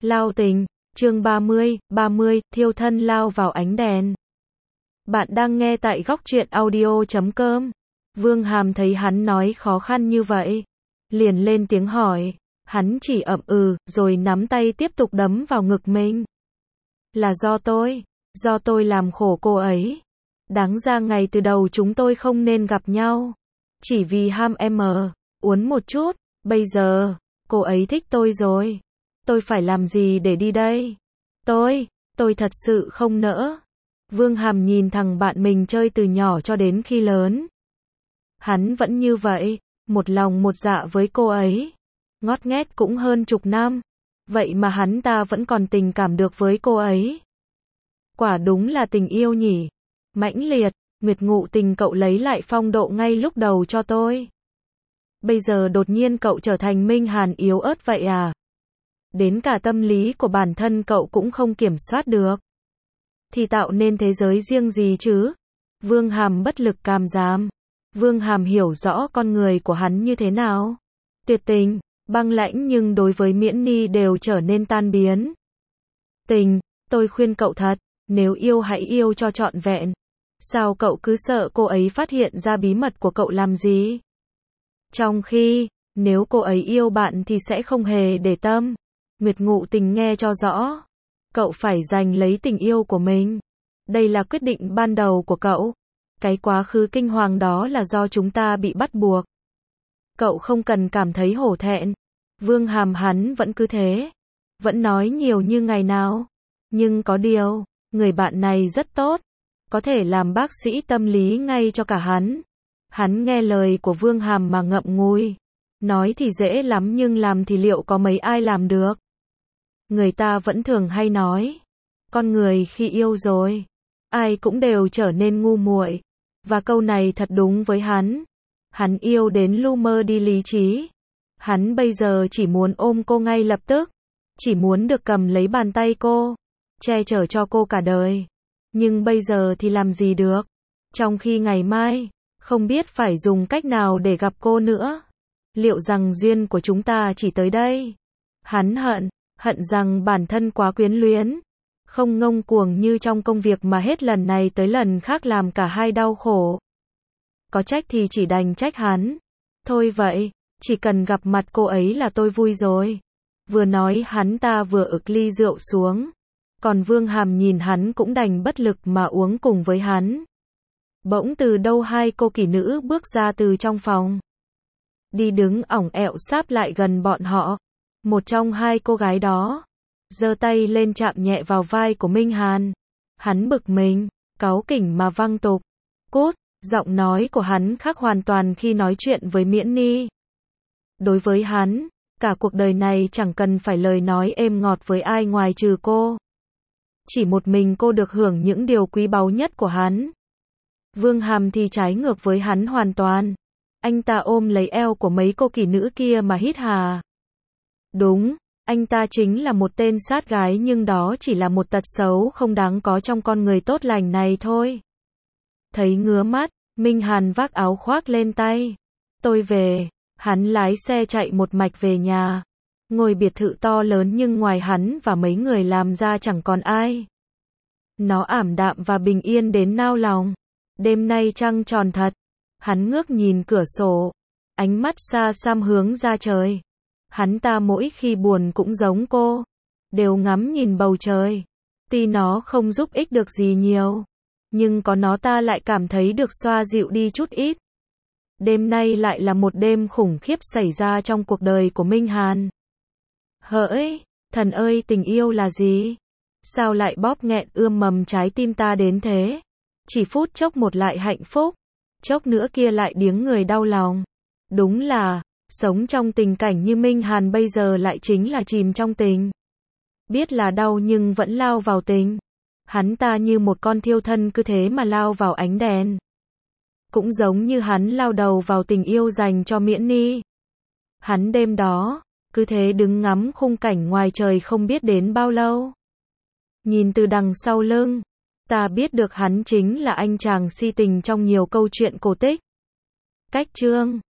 Lao tình, chương 30, thiêu thân lao vào ánh đèn. Bạn đang nghe tại góc truyện audio.com. Vương Hàm thấy hắn nói khó khăn như vậy, liền lên tiếng hỏi. Hắn chỉ ậm rồi nắm tay tiếp tục đấm vào ngực mình. Là do tôi làm khổ cô ấy. Đáng ra ngày từ đầu chúng tôi không nên gặp nhau. Chỉ vì ham em uốn một chút, bây giờ, cô ấy thích tôi rồi. Tôi phải làm gì để đi đây? Tôi thật sự không nỡ. Vương Hàm nhìn thằng bạn mình chơi từ nhỏ cho đến khi lớn. Hắn vẫn như vậy, một lòng một dạ với cô ấy. Ngót nghét cũng hơn chục năm. Vậy mà hắn ta vẫn còn tình cảm được với cô ấy. Quả đúng là tình yêu nhỉ. Mãnh liệt, Nguyệt Ngụ Tình cậu lấy lại phong độ ngay lúc đầu cho tôi. Bây giờ đột nhiên cậu trở thành Minh Hàn yếu ớt vậy à? Đến cả tâm lý của bản thân cậu cũng không kiểm soát được. Thì tạo nên thế giới riêng gì chứ? Vương Hàm bất lực cam giám. Vương Hàm hiểu rõ con người của hắn như thế nào. Tuyệt tình, băng lãnh nhưng đối với Miễn Ni đều trở nên tan biến. Tình, tôi khuyên cậu thật, nếu yêu hãy yêu cho trọn vẹn. Sao cậu cứ sợ cô ấy phát hiện ra bí mật của cậu làm gì? Trong khi, nếu cô ấy yêu bạn thì sẽ không hề để tâm. Nguyệt Ngụ Tình nghe cho rõ. Cậu phải giành lấy tình yêu của mình. Đây là quyết định ban đầu của cậu. Cái quá khứ kinh hoàng đó là do chúng ta bị bắt buộc. Cậu không cần cảm thấy hổ thẹn. Vương Hàm hắn vẫn cứ thế. Vẫn nói nhiều như ngày nào. Nhưng có điều, người bạn này rất tốt. Có thể làm bác sĩ tâm lý ngay cho cả hắn. Hắn nghe lời của Vương Hàm mà ngậm ngùi. Nói thì dễ lắm nhưng làm thì liệu có mấy ai làm được. Người ta vẫn thường hay nói. Con người khi yêu rồi, ai cũng đều trở nên ngu muội. Và câu này thật đúng với hắn. Hắn yêu đến lu mơ đi lý trí. Hắn bây giờ chỉ muốn ôm cô ngay lập tức. Chỉ muốn được cầm lấy bàn tay cô. Che chở cho cô cả đời. Nhưng bây giờ thì làm gì được. Trong khi ngày mai, không biết phải dùng cách nào để gặp cô nữa. Liệu rằng duyên của chúng ta chỉ tới đây? Hắn hận rằng bản thân quá quyến luyến. Không ngông cuồng như trong công việc mà hết lần này tới lần khác làm cả hai đau khổ. Có trách thì chỉ đành trách hắn. Thôi vậy, chỉ cần gặp mặt cô ấy là tôi vui rồi. Vừa nói hắn ta vừa ực ly rượu xuống. Còn Vương Hàm nhìn hắn cũng đành bất lực mà uống cùng với hắn. Bỗng từ đâu hai cô kỹ nữ bước ra từ trong phòng. Đi đứng ỏng ẹo sáp lại gần bọn họ. Một trong hai cô gái đó giơ tay lên chạm nhẹ vào vai của Minh Hàn. Hắn bực mình, cáu kỉnh mà văng tục. Cút, giọng nói của hắn khác hoàn toàn khi nói chuyện với Miễn Ni. Đối với hắn, cả cuộc đời này chẳng cần phải lời nói êm ngọt với ai ngoài trừ cô. Chỉ một mình cô được hưởng những điều quý báu nhất của hắn. Vương Hàm thì trái ngược với hắn hoàn toàn. Anh ta ôm lấy eo của mấy cô kỹ nữ kia mà hít hà. Đúng, anh ta chính là một tên sát gái nhưng đó chỉ là một tật xấu không đáng có trong con người tốt lành này thôi. Thấy ngứa mắt, Minh Hàn vác áo khoác lên tay. Tôi về, hắn lái xe chạy một mạch về nhà. Ngôi biệt thự to lớn nhưng ngoài hắn và mấy người làm ra chẳng còn ai. Nó ảm đạm và bình yên đến nao lòng. Đêm nay trăng tròn thật. Hắn ngước nhìn cửa sổ. Ánh mắt xa xăm hướng ra trời. Hắn ta mỗi khi buồn cũng giống cô. Đều ngắm nhìn bầu trời. Tuy nó không giúp ích được gì nhiều. Nhưng có nó ta lại cảm thấy được xoa dịu đi chút ít. Đêm nay lại là một đêm khủng khiếp xảy ra trong cuộc đời của Minh Hàn. Hỡi, thần ơi tình yêu là gì? Sao lại bóp nghẹn ươm mầm trái tim ta đến thế? Chỉ phút chốc một lại hạnh phúc. Chốc nữa kia lại điếng người đau lòng. Đúng là, sống trong tình cảnh như Minh Hàn bây giờ lại chính là chìm trong tình. Biết là đau nhưng vẫn lao vào tình. Hắn ta như một con thiêu thân cứ thế mà lao vào ánh đèn. Cũng giống như hắn lao đầu vào tình yêu dành cho Miễn Ni. Hắn đêm đó, cứ thế đứng ngắm khung cảnh ngoài trời không biết đến bao lâu. Nhìn từ đằng sau lưng, ta biết được hắn chính là anh chàng si tình trong nhiều câu chuyện cổ tích. Cách chương